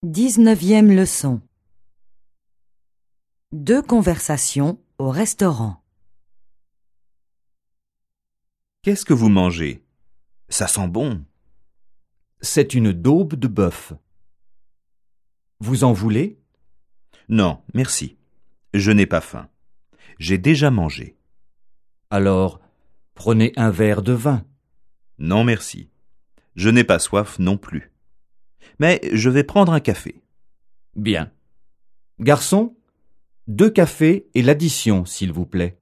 19e leçon. Deux conversations au restaurant. Qu'est-ce que vous mangez? Ça sent bon. C'est une daube de bœuf. Vous en voulez? Non, merci. Je n'ai pas faim. J'ai déjà mangé. Alors, prenez un verre de vin. Non, merci. Je n'ai pas soif non plus. Mais je vais prendre un café. Bien. Garçon, 2 cafés et l'addition, s'il vous plaît.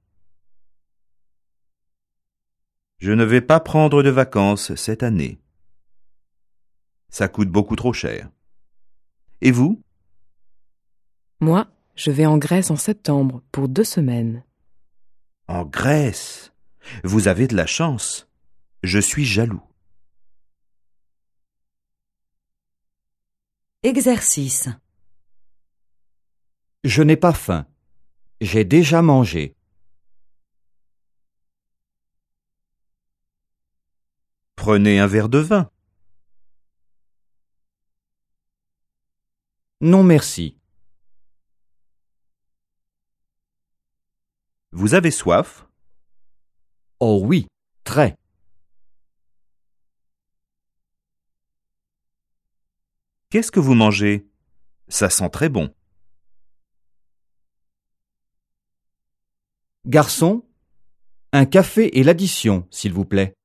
Je ne vais pas prendre de vacances cette année. Ça coûte beaucoup trop cher. Et vous? Moi, je vais en Grèce en septembre pour 2 semaines. En Grèce? Vous avez de la chance. Je suis jaloux. Exercice. Je n'ai pas faim. J'ai déjà mangé. Prenez un verre de vin. Non, merci. Vous avez soif? Oh oui, très. Qu'est-ce que vous mangez? Ça sent très bon. Garçon, un café et l'addition, s'il vous plaît.